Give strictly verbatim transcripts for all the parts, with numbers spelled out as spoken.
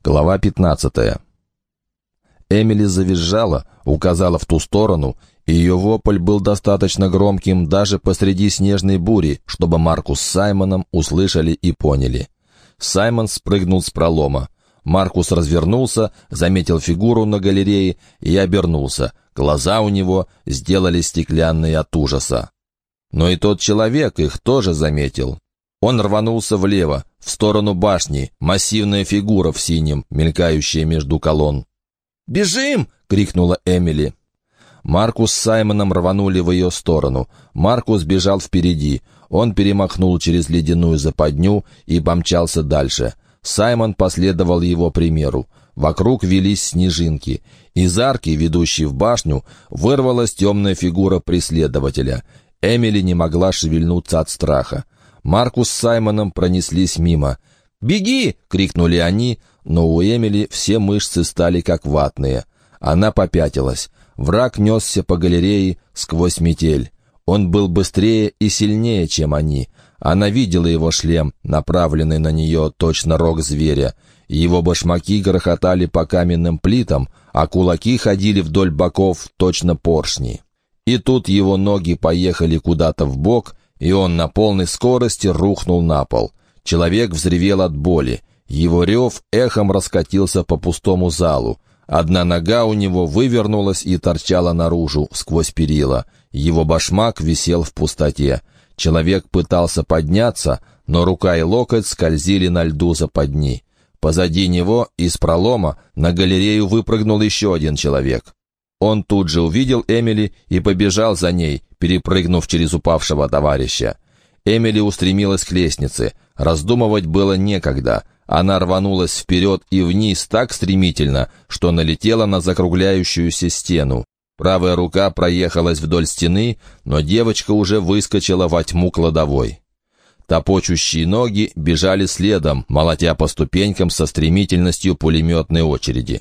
Глава пятнадцатая. Эмили завизжала, указала в ту сторону, и ее вопль был достаточно громким даже посреди снежной бури, чтобы Маркус с Саймоном услышали и поняли. Саймон спрыгнул с пролома. Маркус развернулся, заметил фигуру на галерее и обернулся. Глаза у него сделались стеклянные от ужаса. Но и тот человек их тоже заметил. Он рванулся влево, в сторону башни, массивная фигура в синем, мелькающая между колонн. «Бежим!» — крикнула Эмили. Маркус с Саймоном рванули в ее сторону. Маркус бежал впереди. Он перемахнул через ледяную западню и помчался дальше. Саймон последовал его примеру. Вокруг велись снежинки. Из арки, ведущей в башню, вырвалась темная фигура преследователя. Эмили не могла шевельнуться от страха. Маркус с Саймоном пронеслись мимо. «Беги!» — крикнули они, но у Эмили все мышцы стали как ватные. Она попятилась. Враг несся по галерее сквозь метель. Он был быстрее и сильнее, чем они. Она видела его шлем, направленный на нее точно рог зверя. Его башмаки грохотали по каменным плитам, а кулаки ходили вдоль боков точно поршни. И тут его ноги поехали куда-то вбок, и он на полной скорости рухнул на пол. Человек взревел от боли. Его рев эхом раскатился по пустому залу. Одна нога у него вывернулась и торчала наружу, сквозь перила. Его башмак висел в пустоте. Человек пытался подняться, но рука и локоть скользили на льду западни. Позади него, из пролома, на галерею выпрыгнул еще один человек. Он тут же увидел Эмили и побежал за ней, перепрыгнув через упавшего товарища. Эмили устремилась к лестнице. Раздумывать было некогда. Она рванулась вперед и вниз так стремительно, что налетела на закругляющуюся стену. Правая рука проехалась вдоль стены, но девочка уже выскочила во тьму кладовой. Топочущие ноги бежали следом, молотя по ступенькам со стремительностью пулеметной очереди.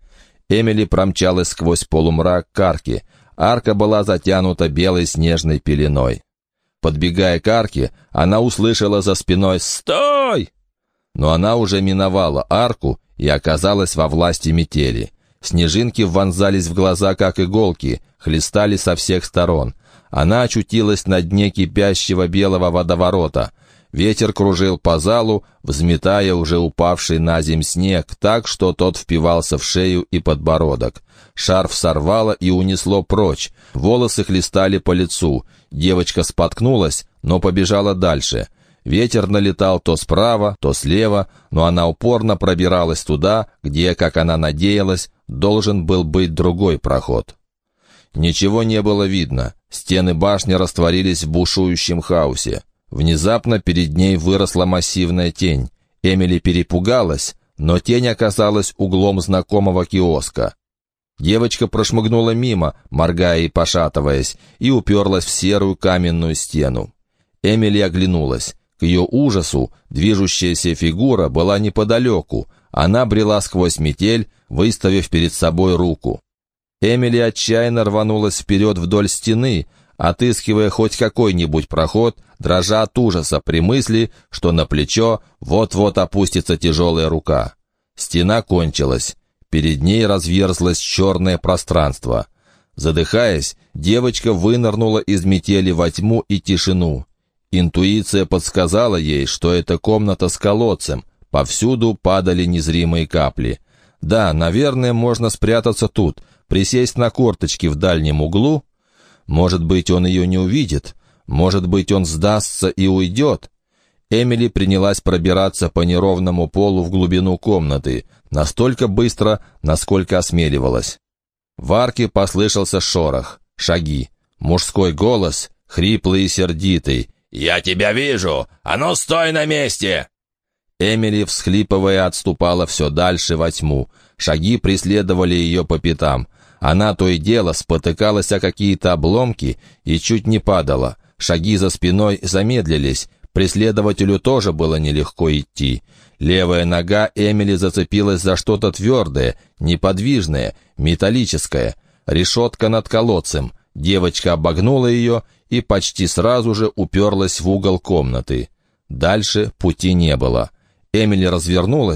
Эмили промчалась сквозь полумрак к арке. Арка была затянута белой снежной пеленой. Подбегая к арке, она услышала за спиной «Стой!». Но она уже миновала арку и оказалась во власти метели. Снежинки вонзались в глаза, как иголки, хлестали со всех сторон. Она очутилась на дне кипящего белого водоворота. Ветер кружил по залу, взметая уже упавший на земь снег так, что тот впивался в шею и подбородок. Шарф сорвало и унесло прочь, волосы хлестали по лицу. Девочка споткнулась, но побежала дальше. Ветер налетал то справа, то слева, но она упорно пробиралась туда, где, как она надеялась, должен был быть другой проход. Ничего не было видно. Стены башни растворились в бушующем хаосе. Внезапно перед ней выросла массивная тень. Эмили перепугалась, но тень оказалась углом знакомого киоска. Девочка прошмыгнула мимо, моргая и пошатываясь, и уперлась в серую каменную стену. Эмили оглянулась. К ее ужасу движущаяся фигура была неподалеку. Она брела сквозь метель, выставив перед собой руку. Эмили отчаянно рванулась вперед вдоль стены, отыскивая хоть какой-нибудь проход, дрожа от ужаса при мысли, что на плечо вот-вот опустится тяжелая рука. Стена кончилась. Перед ней разверзлось черное пространство. Задыхаясь, девочка вынырнула из метели во тьму и тишину. Интуиция подсказала ей, что это комната с колодцем. Повсюду падали незримые капли. Да, наверное, можно спрятаться тут, присесть на корточки в дальнем углу. Может быть, он ее не увидит. Может быть, он сдастся и уйдет. Эмили принялась пробираться по неровному полу в глубину комнаты, настолько быстро, насколько осмеливалась. В арке послышался шорох, шаги, мужской голос, хриплый и сердитый. «Я тебя вижу! А ну, стой на месте!» Эмили, всхлипывая, отступала все дальше во тьму. Шаги преследовали ее по пятам. Она то и дело спотыкалась о какие-то обломки и чуть не падала. Шаги за спиной замедлились. Преследователю тоже было нелегко идти. Левая нога Эмили зацепилась за что-то твердое, неподвижное, металлическое. Решетка над колодцем. Девочка обогнула ее и почти сразу же уперлась в угол комнаты. Дальше пути не было. Эмили развернулась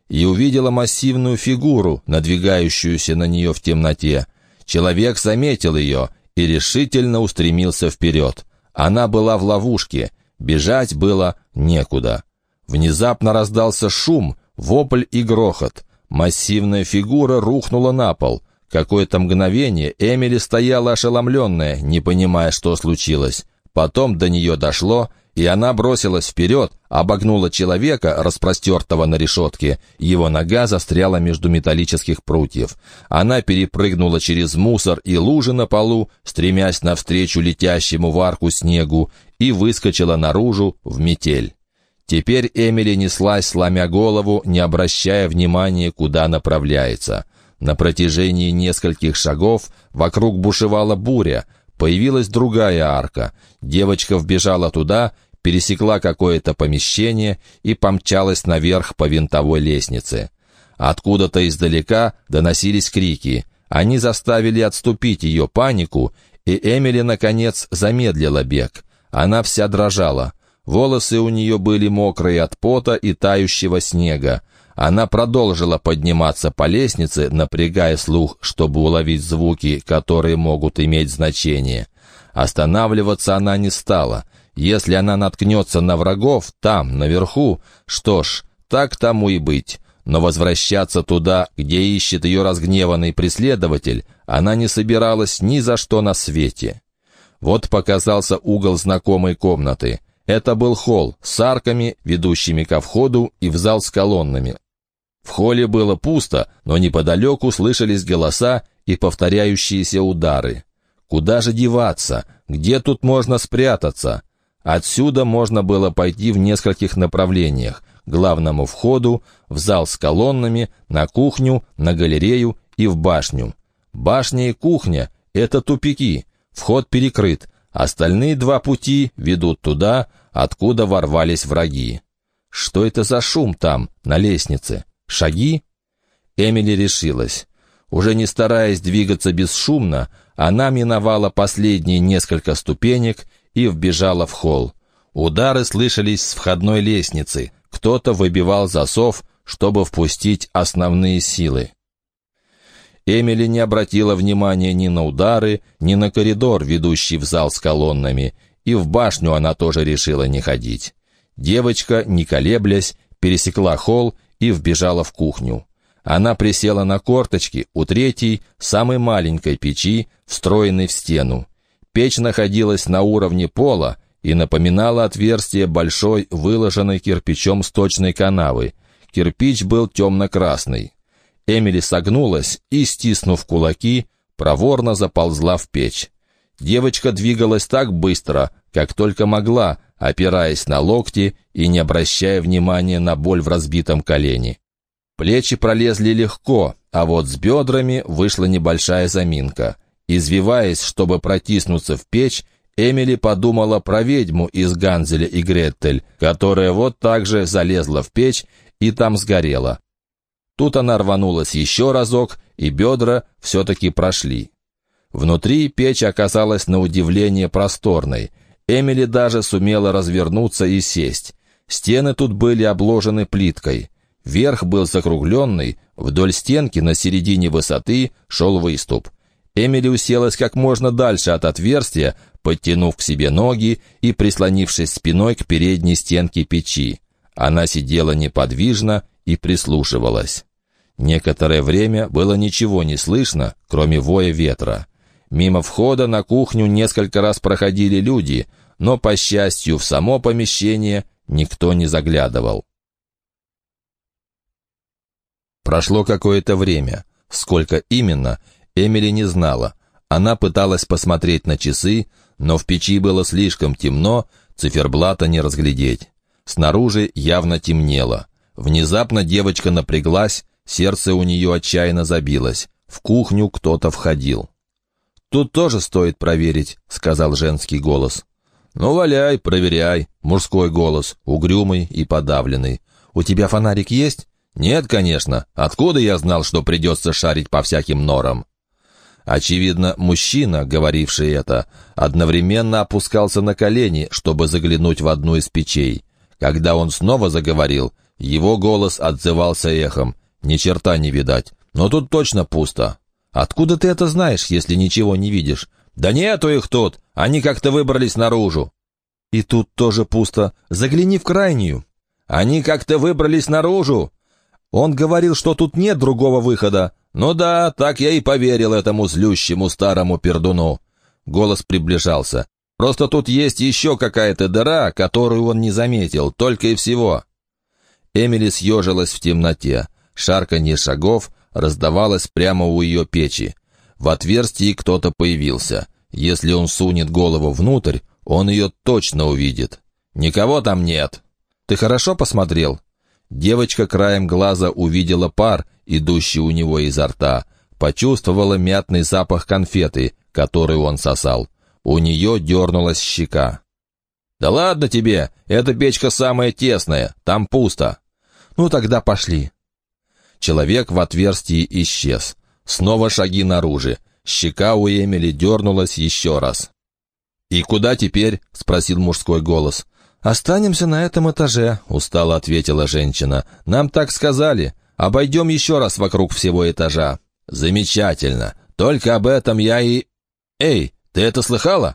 и увидела массивную фигуру, надвигающуюся на нее в темноте. Человек заметил ее и решительно устремился вперед. Она была в ловушке, бежать было некуда. Внезапно раздался шум, вопль и грохот. Массивная фигура рухнула на пол. Какое-то мгновение Эмили стояла ошеломленная, не понимая, что случилось. Потом до нее дошло, и она бросилась вперед, обогнула человека, распростертого на решетке. Его нога застряла между металлических прутьев. Она перепрыгнула через мусор и лужи на полу, стремясь навстречу летящему в арку снегу, и выскочила наружу в метель. Теперь Эмили неслась, сломя голову, не обращая внимания, куда направляется. На протяжении нескольких шагов вокруг бушевала буря. Появилась другая арка. Девочка вбежала туда, пересекла какое-то помещение и помчалась наверх по винтовой лестнице. Откуда-то издалека доносились крики. Они заставили отступить ее панику, и Эмили, наконец, замедлила бег. Она вся дрожала. Волосы у нее были мокрые от пота и тающего снега. Она продолжила подниматься по лестнице, напрягая слух, чтобы уловить звуки, которые могут иметь значение. Останавливаться она не стала. Если она наткнется на врагов там, наверху, что ж, так тому и быть. Но возвращаться туда, где ищет ее разгневанный преследователь, она не собиралась ни за что на свете. Вот показался угол знакомой комнаты. Это был холл с арками, ведущими ко входу, и в зал с колоннами. В холле было пусто, но неподалеку слышались голоса и повторяющиеся удары. Куда же деваться? Где тут можно спрятаться? Отсюда можно было пойти в нескольких направлениях: к главному входу, в зал с колоннами, на кухню, на галерею и в башню. Башня и кухня — это тупики, вход перекрыт. Остальные два пути ведут туда, откуда ворвались враги. Что это за шум там, на лестнице? Шаги? Эмили решилась. Уже не стараясь двигаться бесшумно, она миновала последние несколько ступенек и вбежала в холл. Удары слышались с входной лестницы. Кто-то выбивал засов, чтобы впустить основные силы. Эмили не обратила внимания ни на удары, ни на коридор, ведущий в зал с колоннами, и в башню она тоже решила не ходить. Девочка, не колеблясь, пересекла холл и вбежала в кухню. Она присела на корточки у третьей, самой маленькой печи, встроенной в стену. Печь находилась на уровне пола и напоминала отверстие большой, выложенной кирпичом сточной канавы. Кирпич был темно-красный. Эмили согнулась и, стиснув кулаки, проворно заползла в печь. Девочка двигалась так быстро, как только могла, опираясь на локти и не обращая внимания на боль в разбитом колене. Плечи пролезли легко, а вот с бедрами вышла небольшая заминка. Извиваясь, чтобы протиснуться в печь, Эмили подумала про ведьму из «Ганзеля и Гретель», которая вот так же залезла в печь и там сгорела. Тут она рванулась еще разок, и бедра все-таки прошли. Внутри печь оказалась на удивление просторной. Эмили даже сумела развернуться и сесть. Стены тут были обложены плиткой. Верх был закругленный, вдоль стенки на середине высоты шел выступ. Эмили уселась как можно дальше от отверстия, подтянув к себе ноги и прислонившись спиной к передней стенке печи. Она сидела неподвижно и прислушивалась. Некоторое время было ничего не слышно, кроме воя ветра. Мимо входа на кухню несколько раз проходили люди, но, по счастью, в само помещение никто не заглядывал. Прошло какое-то время. Сколько именно, Эмили не знала. Она пыталась посмотреть на часы, но в печи было слишком темно, циферблата не разглядеть. Снаружи явно темнело. Внезапно девочка напряглась, сердце у нее отчаянно забилось. В кухню кто-то входил. «Тут тоже стоит проверить», — сказал женский голос. «Ну, валяй, проверяй», — мужской голос, угрюмый и подавленный. «У тебя фонарик есть?» «Нет, конечно. Откуда я знал, что придется шарить по всяким норам?» Очевидно, мужчина, говоривший это, одновременно опускался на колени, чтобы заглянуть в одну из печей. Когда он снова заговорил, Его голос отзывался эхом. «Ни черта не видать. Но тут точно пусто». «Откуда ты это знаешь, если ничего не видишь?» «Да нету их тут. Они как-то выбрались наружу». «И тут тоже пусто. Загляни в крайнюю». «Они как-то выбрались наружу». «Он говорил, что тут нет другого выхода». «Ну да, так я и поверил этому злющему старому пердуну». Голос приближался. «Просто тут есть еще какая-то дыра, которую он не заметил, только и всего». Эмили съежилась в темноте. Шарканье шагов раздавалось прямо у ее печи. В отверстии кто-то появился. Если он сунет голову внутрь, он ее точно увидит. «Никого там нет». «Ты хорошо посмотрел?» Девочка краем глаза увидела пар, идущий у него изо рта, почувствовала мятный запах конфеты, которую он сосал. У нее дернулась щека. «Да ладно тебе, эта печка самая тесная, там пусто». «Ну тогда пошли». Человек в отверстии исчез. Снова шаги наружу. Щека у Эмили дернулась еще раз. «И куда теперь?» — спросил мужской голос. «Останемся на этом этаже», — устало ответила женщина. «Нам так сказали. Обойдем еще раз вокруг всего этажа». «Замечательно. Только об этом я и...» «Эй, ты это слыхала?»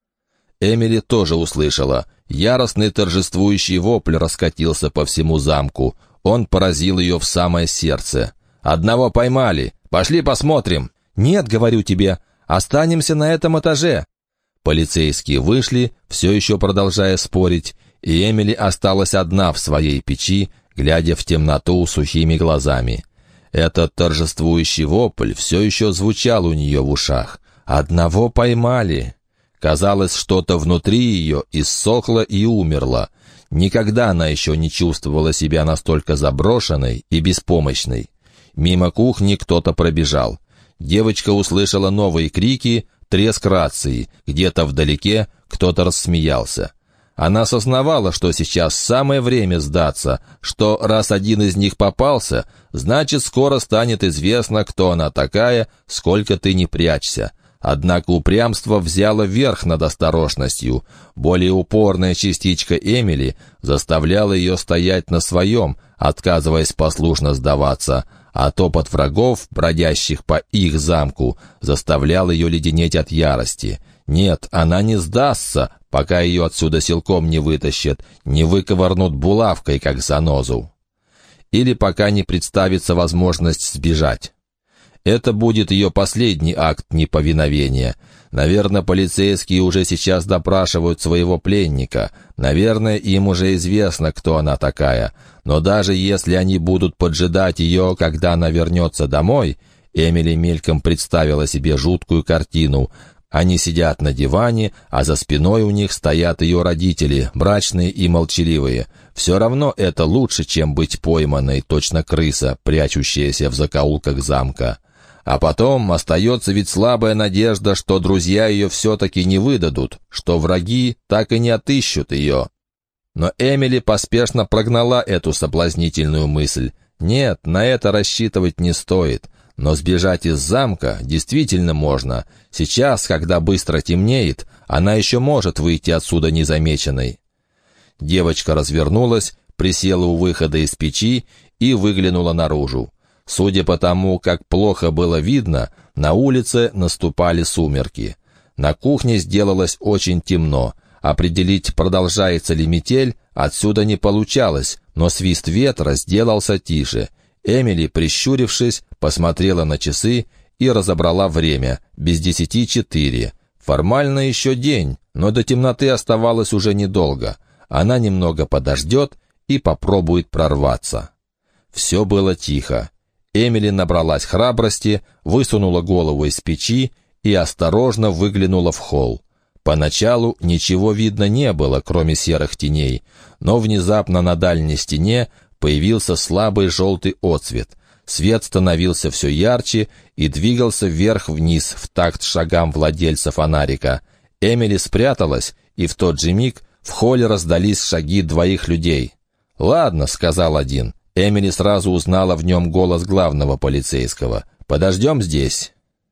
Эмили тоже услышала. Яростный торжествующий вопль раскатился по всему замку. Он поразил ее в самое сердце. «Одного поймали. Пошли посмотрим». «Нет, говорю тебе, останемся на этом этаже». Полицейские вышли, все еще продолжая спорить, и Эмили осталась одна в своей печи, глядя в темноту сухими глазами. Этот торжествующий вопль все еще звучал у нее в ушах. «Одного поймали». Казалось, что-то внутри ее иссохло и умерло. Никогда она еще не чувствовала себя настолько заброшенной и беспомощной. Мимо кухни кто-то пробежал. Девочка услышала новые крики, треск рации. Где-то вдалеке кто-то рассмеялся. Она осознавала, что сейчас самое время сдаться, что раз один из них попался, значит, скоро станет известно, кто она такая, сколько ты не прячься. Однако упрямство взяло верх над осторожностью. Более упорная частичка Эмили заставляла ее стоять на своем, отказываясь послушно сдаваться, а топот врагов, бродящих по их замку, заставлял ее леденеть от ярости. Нет, она не сдастся, пока ее отсюда силком не вытащат, не выковырнут булавкой, как занозу. Или пока не представится возможность сбежать. Это будет ее последний акт неповиновения. Наверное, полицейские уже сейчас допрашивают своего пленника. Наверное, им уже известно, кто она такая. Но даже если они будут поджидать ее, когда она вернется домой, Эмили мельком представила себе жуткую картину. Они сидят на диване, а за спиной у них стоят ее родители, мрачные и молчаливые. Все равно это лучше, чем быть пойманной, точно крыса, прячущаяся в закоулках замка. А потом остается ведь слабая надежда, что друзья ее все-таки не выдадут, что враги так и не отыщут ее. Но Эмили поспешно прогнала эту соблазнительную мысль. Нет, на это рассчитывать не стоит. Но сбежать из замка действительно можно. Сейчас, когда быстро темнеет, она еще может выйти отсюда незамеченной. Девочка развернулась, присела у выхода из печи и выглянула наружу. Судя по тому, как плохо было видно, на улице наступали сумерки. На кухне сделалось очень темно. Определить, продолжается ли метель, отсюда не получалось, но свист ветра сделался тише. Эмили, прищурившись, посмотрела на часы и разобрала время. Без десяти четыре. Формально еще день, но до темноты оставалось уже недолго. Она немного подождет и попробует прорваться. Все было тихо. Эмили набралась храбрости, высунула голову из печи и осторожно выглянула в холл. Поначалу ничего видно не было, кроме серых теней, но внезапно на дальней стене появился слабый желтый отсвет. Свет становился все ярче и двигался вверх-вниз в такт шагам владельца фонарика. Эмили спряталась, и в тот же миг в холле раздались шаги двоих людей. «Ладно», — сказал один. Эмили сразу узнала в нем голос главного полицейского. «Подождем здесь».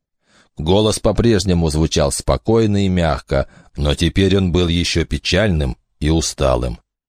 Голос по-прежнему звучал спокойно и мягко, но теперь он был еще печальным и усталым.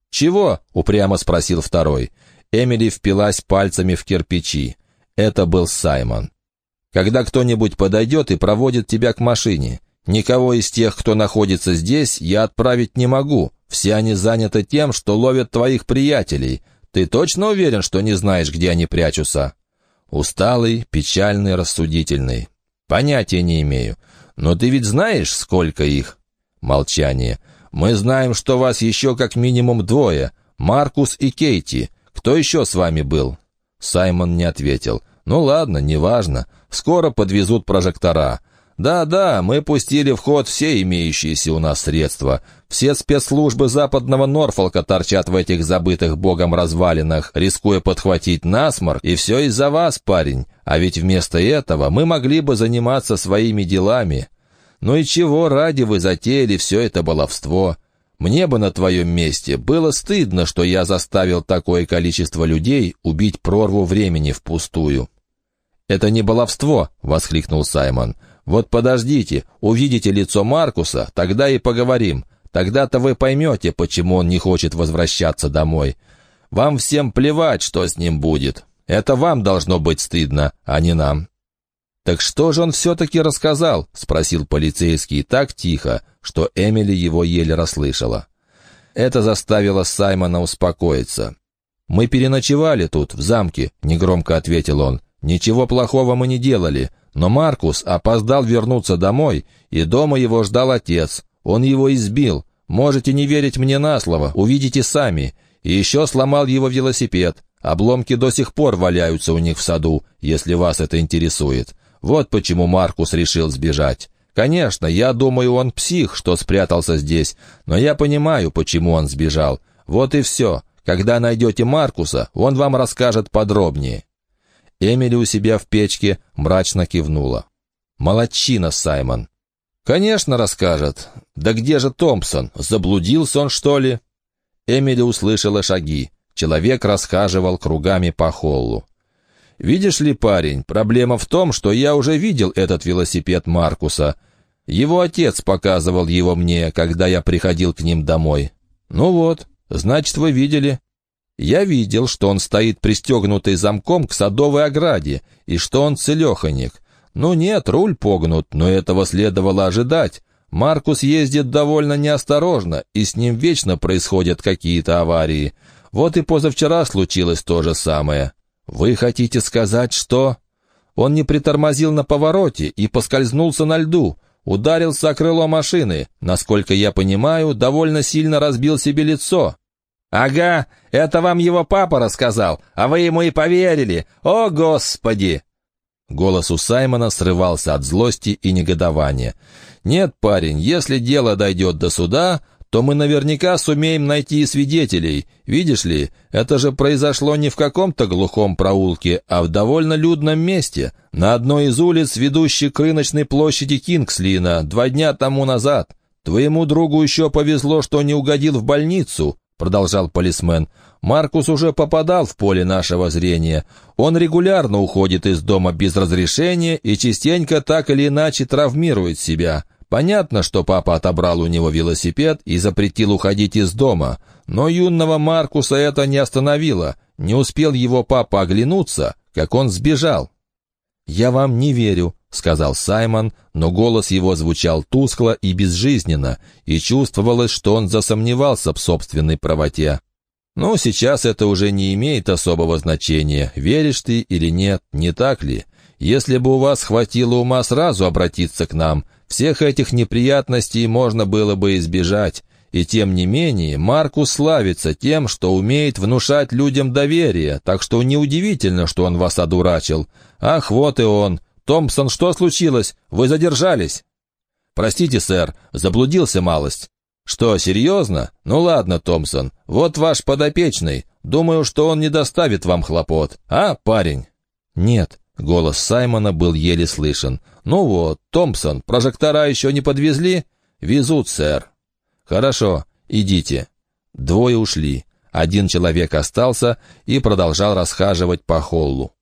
«Чего?» — упрямо спросил второй. Эмили впилась пальцами в кирпичи. Это был Саймон. «Когда кто-нибудь подойдет и проводит тебя к машине. Никого из тех, кто находится здесь, я отправить не могу. Все они заняты тем, что ловят твоих приятелей. Ты точно уверен, что не знаешь, где они прячутся?» Усталый, печальный, рассудительный. «Понятия не имею. Но ты ведь знаешь, сколько их?» Молчание. «Мы знаем, что вас еще как минимум двое. Маркус и Кейти. Кто еще с вами был?» Саймон не ответил. «Ну ладно, неважно. Скоро подвезут прожектора. Да-да, мы пустили в ход все имеющиеся у нас средства. Все спецслужбы западного Норфолка торчат в этих забытых богом развалинах, рискуя подхватить насморк, и все из-за вас, парень. А ведь вместо этого мы могли бы заниматься своими делами. Ну и чего ради вы затеяли все это баловство? Мне бы на твоем месте было стыдно, что я заставил такое количество людей убить прорву времени впустую». «Это не баловство!» — воскликнул Саймон. «Вот подождите, увидите лицо Маркуса, тогда и поговорим. Тогда-то вы поймете, почему он не хочет возвращаться домой. Вам всем плевать, что с ним будет. Это вам должно быть стыдно, а не нам». «Так что же он все-таки рассказал?» — спросил полицейский так тихо, что Эмили его еле расслышала. Это заставило Саймона успокоиться. «Мы переночевали тут, в замке», — негромко ответил он. «Ничего плохого мы не делали, но Маркус опоздал вернуться домой, и дома его ждал отец. Он его избил. Можете не верить мне на слово, увидите сами. И еще сломал его велосипед. Обломки до сих пор валяются у них в саду, если вас это интересует. Вот почему Маркус решил сбежать. Конечно, я думаю, он псих, что спрятался здесь, но я понимаю, почему он сбежал. Вот и все. Когда найдете Маркуса, он вам расскажет подробнее». Эмили у себя в печке мрачно кивнула. «Молодчина, Саймон». «Конечно, расскажет. Да где же Томпсон? Заблудился он, что ли?» Эмили услышала шаги. Человек расхаживал кругами по холлу. «Видишь ли, парень, проблема в том, что я уже видел этот велосипед Маркуса. Его отец показывал его мне, когда я приходил к ним домой». «Ну вот, значит, вы видели». «Я видел, что он стоит пристегнутый замком к садовой ограде, и что он целеханик. Ну нет, руль погнут, но этого следовало ожидать. Маркус ездит довольно неосторожно, и с ним вечно происходят какие-то аварии. Вот и позавчера случилось то же самое». «Вы хотите сказать, что...» «Он не притормозил на повороте и поскользнулся на льду, ударился о крыло машины, насколько я понимаю, довольно сильно разбил себе лицо». «Ага, это вам его папа рассказал, а вы ему и поверили. О, Господи!» Голос у Саймона срывался от злости и негодования. «Нет, парень, если дело дойдет до суда, то мы наверняка сумеем найти свидетелей. Видишь ли, это же произошло не в каком-то глухом проулке, а в довольно людном месте, на одной из улиц, ведущей к рыночной площади Кингслина, два дня тому назад. Твоему другу еще повезло, что не угодил в больницу», — продолжал полисмен. «Маркус уже попадал в поле нашего зрения. Он регулярно уходит из дома без разрешения и частенько так или иначе травмирует себя. Понятно, что папа отобрал у него велосипед и запретил уходить из дома, но юного Маркуса это не остановило. Не успел его папа оглянуться, как он сбежал». «Я вам не верю», — сказал Саймон, но голос его звучал тускло и безжизненно, и чувствовалось, что он засомневался в собственной правоте. «Ну, сейчас это уже не имеет особого значения, веришь ты или нет, не так ли? Если бы у вас хватило ума сразу обратиться к нам, всех этих неприятностей можно было бы избежать. И тем не менее, Маркус славится тем, что умеет внушать людям доверие, так что неудивительно, что он вас одурачил. Ах, вот и он. Томпсон, что случилось? Вы задержались?» «Простите, сэр, заблудился малость». «Что, серьезно? Ну ладно, Томпсон, вот ваш подопечный. Думаю, что он не доставит вам хлопот. А, парень?» «Нет». Голос Саймона был еле слышен. «Ну вот, Томпсон, прожектора еще не подвезли?» «Везут, сэр». «Хорошо, идите». Двое ушли. Один человек остался и продолжал расхаживать по холлу.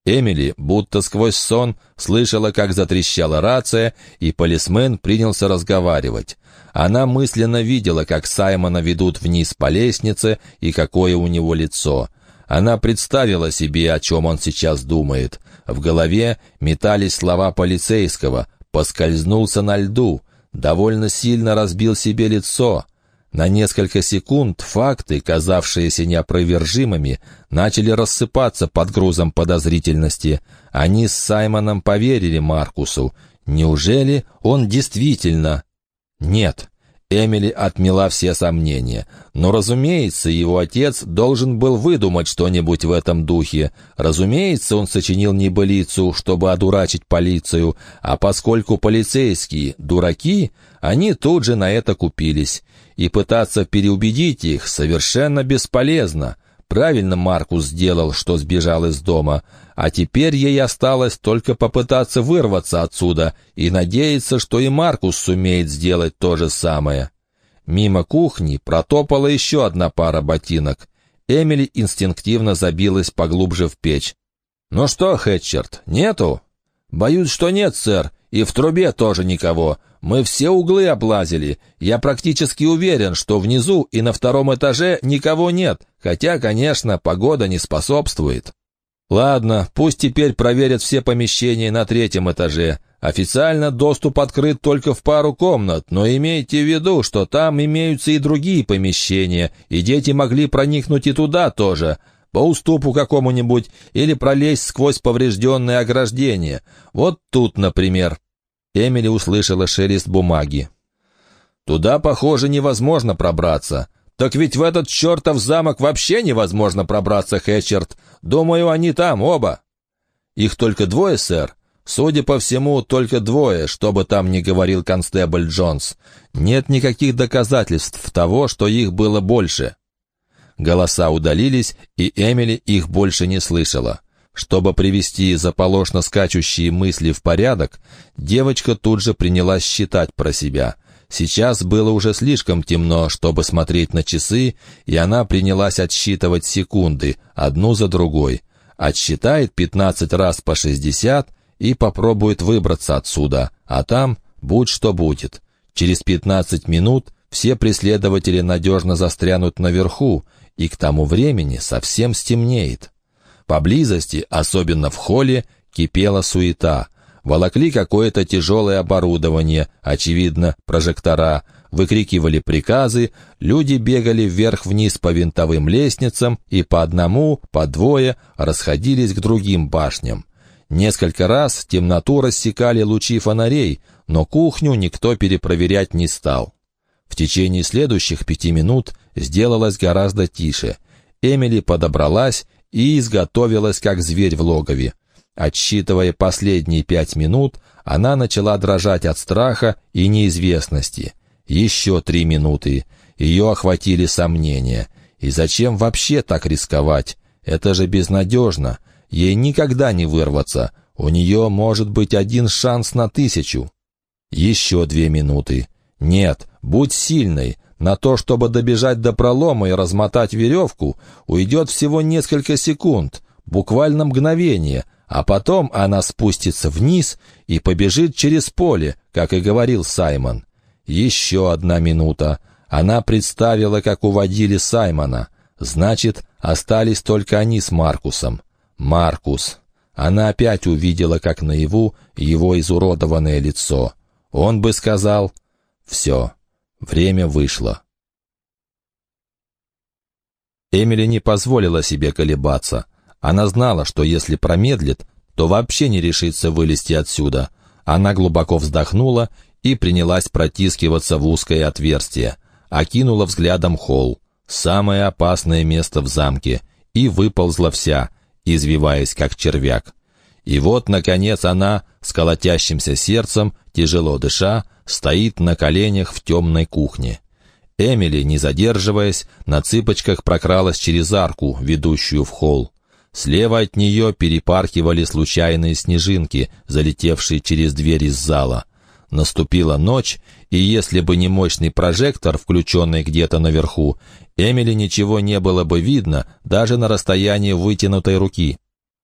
Эмили, будто сквозь сон, слышала, как затрещала рация, и полисмен принялся разговаривать. Она мысленно видела, как Саймона ведут вниз по лестнице и какое у него лицо. Она представила себе, о чем он сейчас думает. В голове метались слова полицейского: «Поскользнулся на льду», «довольно сильно разбил себе лицо». На несколько секунд факты, казавшиеся неопровержимыми, начали рассыпаться под грузом подозрительности. Они с Саймоном поверили Маркусу. Неужели он действительно... Нет. Эмили отмела все сомнения. Но, разумеется, его отец должен был выдумать что-нибудь в этом духе. Разумеется, он сочинил небылицу, чтобы одурачить полицию, а поскольку полицейские дураки, они тут же на это купились. И пытаться переубедить их совершенно бесполезно. Правильно Маркус сделал, что сбежал из дома, а теперь ей осталось только попытаться вырваться отсюда и надеяться, что и Маркус сумеет сделать то же самое. Мимо кухни протопала еще одна пара ботинок. Эмили инстинктивно забилась поглубже в печь. «Ну что, Хэтчерд, нету?» «Боюсь, что нет, сэр, и в трубе тоже никого. Мы все углы облазили. Я практически уверен, что внизу и на втором этаже никого нет, хотя, конечно, погода не способствует». «Ладно, пусть теперь проверят все помещения на третьем этаже. Официально доступ открыт только в пару комнат, но имейте в виду, что там имеются и другие помещения, и дети могли проникнуть и туда тоже, по уступу какому-нибудь, или пролезть сквозь поврежденное ограждение. Вот тут, например». Эмили услышала шелест бумаги. «Туда, похоже, невозможно пробраться». «Так ведь в этот чертов замок вообще невозможно пробраться, Хэтчерд. Думаю, они там оба». «Их только двое, сэр?» «Судя по всему, только двое, что бы там ни говорил констебль Джонс. Нет никаких доказательств того, что их было больше». Голоса удалились, и Эмили их больше не слышала. Чтобы привести заполошно скачущие мысли в порядок, девочка тут же принялась считать про себя. Сейчас было уже слишком темно, чтобы смотреть на часы, и она принялась отсчитывать секунды, одну за другой. Отсчитает пятнадцать раз по шестьдесят и попробует выбраться отсюда, а там будь что будет. Через пятнадцать минут все преследователи надежно застрянут наверху, и к тому времени совсем стемнеет. Поблизости, особенно в холле, кипела суета. Волокли какое-то тяжелое оборудование, очевидно, прожектора, выкрикивали приказы, люди бегали вверх-вниз по винтовым лестницам и по одному, по двое расходились к другим башням. Несколько раз темноту рассекали лучи фонарей, но кухню никто перепроверять не стал. В течение следующих пяти минут сделалось гораздо тише. Эмили подобралась и изготовилась, как зверь в логове. Отсчитывая последние пять минут, она начала дрожать от страха и неизвестности. Еще три минуты. Ее охватили сомнения. И зачем вообще так рисковать? Это же безнадежно. Ей никогда не вырваться. У нее может быть один шанс на тысячу. Еще две минуты. Нет, будь сильной. На то, чтобы добежать до пролома и размотать веревку, уйдет всего несколько секунд, буквально мгновение, а потом она спустится вниз и побежит через поле, как и говорил Саймон. Еще одна минута. Она представила, как уводили Саймона. Значит, остались только они с Маркусом. Маркус. Она опять увидела, как наяву, его изуродованное лицо. Он бы сказал: «Все, время вышло». Эмили не позволила себе колебаться. Она знала, что если промедлит, то вообще не решится вылезти отсюда. Она глубоко вздохнула и принялась протискиваться в узкое отверстие. Окинула взглядом холл, самое опасное место в замке, и выползла вся, извиваясь как червяк. И вот, наконец, она, с колотящимся сердцем, тяжело дыша, стоит на коленях в темной кухне. Эмили, не задерживаясь, на цыпочках прокралась через арку, ведущую в холл. Слева от нее перепархивали случайные снежинки, залетевшие через дверь из зала. Наступила ночь, и если бы не мощный прожектор, включенный где-то наверху, Эмили ничего не было бы видно даже на расстоянии вытянутой руки.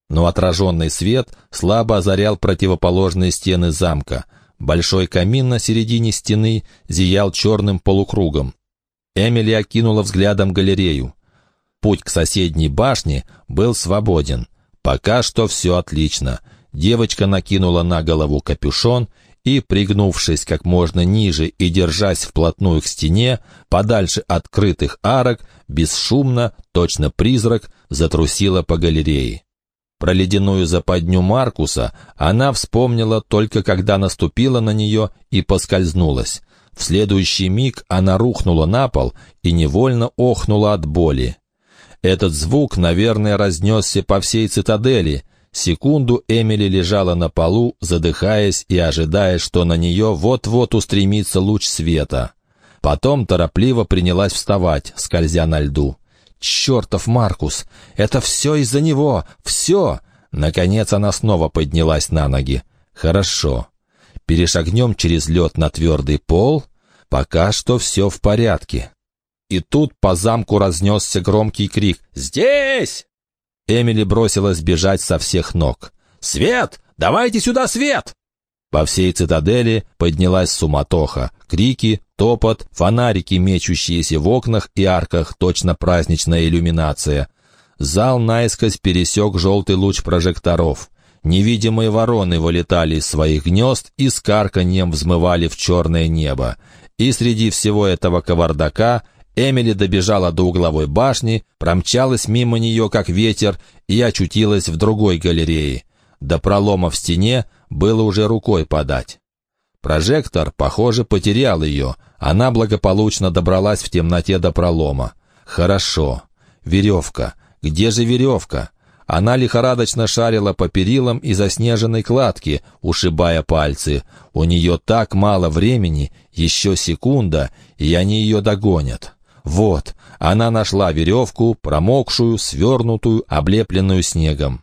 но отраженный свет слабо озарял противоположные стены замка. Большой камин на середине стены зиял черным полукругом. Эмили окинула взглядом галерею. Путь к соседней башне был свободен. Пока что все отлично. Девочка накинула на голову капюшон и, пригнувшись как можно ниже и держась вплотную к стене, подальше от крытых арок, бесшумно, точно призрак, затрусила по галерее. Про ледяную западню Маркуса она вспомнила только когда наступила на нее и поскользнулась. В следующий миг она рухнула на пол и невольно охнула от боли. Этот звук, наверное, разнесся по всей цитадели. Секунду Эмили лежала на полу, задыхаясь и ожидая, что на нее вот-вот устремится луч света. Потом торопливо принялась вставать, скользя на льду. «Чертов Маркус! Это все из-за него! Все!» Наконец она снова поднялась на ноги. «Хорошо. Перешагнем через лед на твердый пол. Пока что все в порядке». И тут по замку разнесся громкий крик «Здесь!». Эмили бросилась бежать со всех ног. «Свет! Давайте сюда свет!» По всей цитадели поднялась суматоха, крики, топот, фонарики, мечущиеся в окнах и арках, точно праздничная иллюминация. Зал наискось пересек желтый луч прожекторов. Невидимые вороны вылетали из своих гнезд и с карканьем взмывали в черное небо. И среди всего этого кавардака Эмили добежала до угловой башни, промчалась мимо нее, как ветер, и очутилась в другой галерее. До пролома в стене было уже рукой подать. Прожектор, похоже, потерял ее. Она благополучно добралась в темноте до пролома. Хорошо. Веревка. Где же веревка? Она лихорадочно шарила по перилам и заснеженной кладке, ушибая пальцы. У нее так мало времени, еще секунда, и они ее догонят. Вот, она нашла веревку, промокшую, свернутую, облепленную снегом.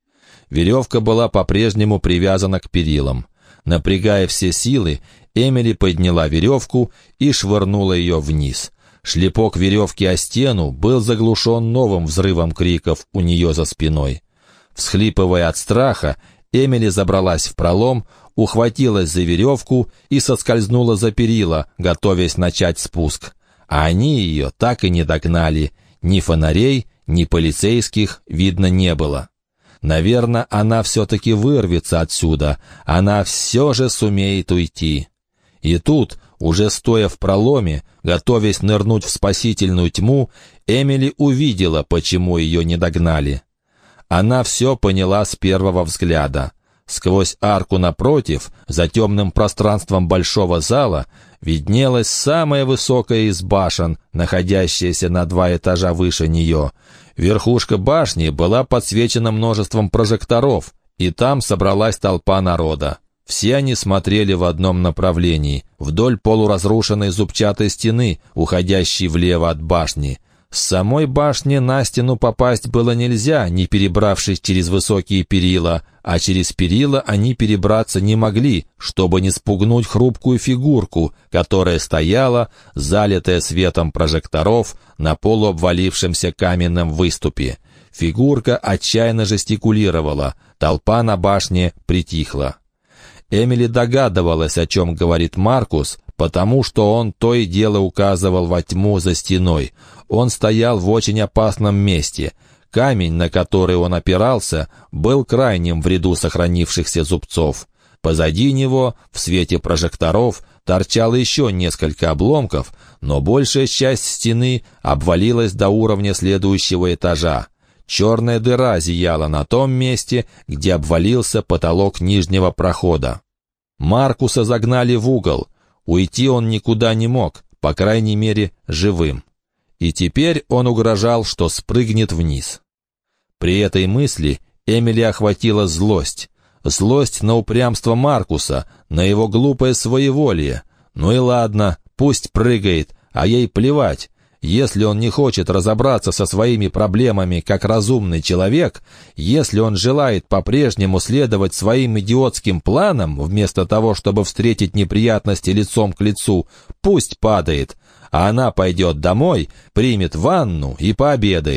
Веревка была по-прежнему привязана к перилам. Напрягая все силы, Эмили подняла веревку и швырнула ее вниз. Шлепок веревки о стену был заглушен новым взрывом криков у нее за спиной. Всхлипывая от страха, Эмили забралась в пролом, ухватилась за веревку и соскользнула за перила, готовясь начать спуск. А они ее так и не догнали. Ни фонарей, ни полицейских видно не было. Наверное, она все-таки вырвется отсюда. Она все же сумеет уйти. И тут, уже стоя в проломе, готовясь нырнуть в спасительную тьму, Эмили увидела, почему ее не догнали. Она все поняла с первого взгляда. Сквозь арку напротив, за темным пространством большого зала, виднелась самая высокая из башен, находящаяся на два этажа выше нее. Верхушка башни была подсвечена множеством прожекторов, и там собралась толпа народа. Все они смотрели в одном направлении, вдоль полуразрушенной зубчатой стены, уходящей влево от башни. С самой башни на стену попасть было нельзя, не перебравшись через высокие перила, а через перила они перебраться не могли, чтобы не спугнуть хрупкую фигурку, которая стояла, залитая светом прожекторов, на полуобвалившемся каменном выступе. Фигурка отчаянно жестикулировала, толпа на башне притихла. Эмили догадывалась, о чем говорит Маркус, потому что он то и дело указывал во тьму за стеной. Он стоял в очень опасном месте. Камень, на который он опирался, был крайним в ряду сохранившихся зубцов. Позади него, в свете прожекторов, торчало еще несколько обломков, но большая часть стены обвалилась до уровня следующего этажа. Черная дыра зияла на том месте, где обвалился потолок нижнего прохода. Маркуса загнали в угол. Уйти он никуда не мог, по крайней мере, живым. И теперь он угрожал, что спрыгнет вниз. При этой мысли Эмили охватила злость. Злость на упрямство Маркуса, на его глупое своеволие. Ну и ладно, пусть прыгает, а ей плевать. Если он не хочет разобраться со своими проблемами как разумный человек, если он желает по-прежнему следовать своим идиотским планам, вместо того, чтобы встретить неприятности лицом к лицу, пусть падает, а она пойдет домой, примет ванну и пообедает.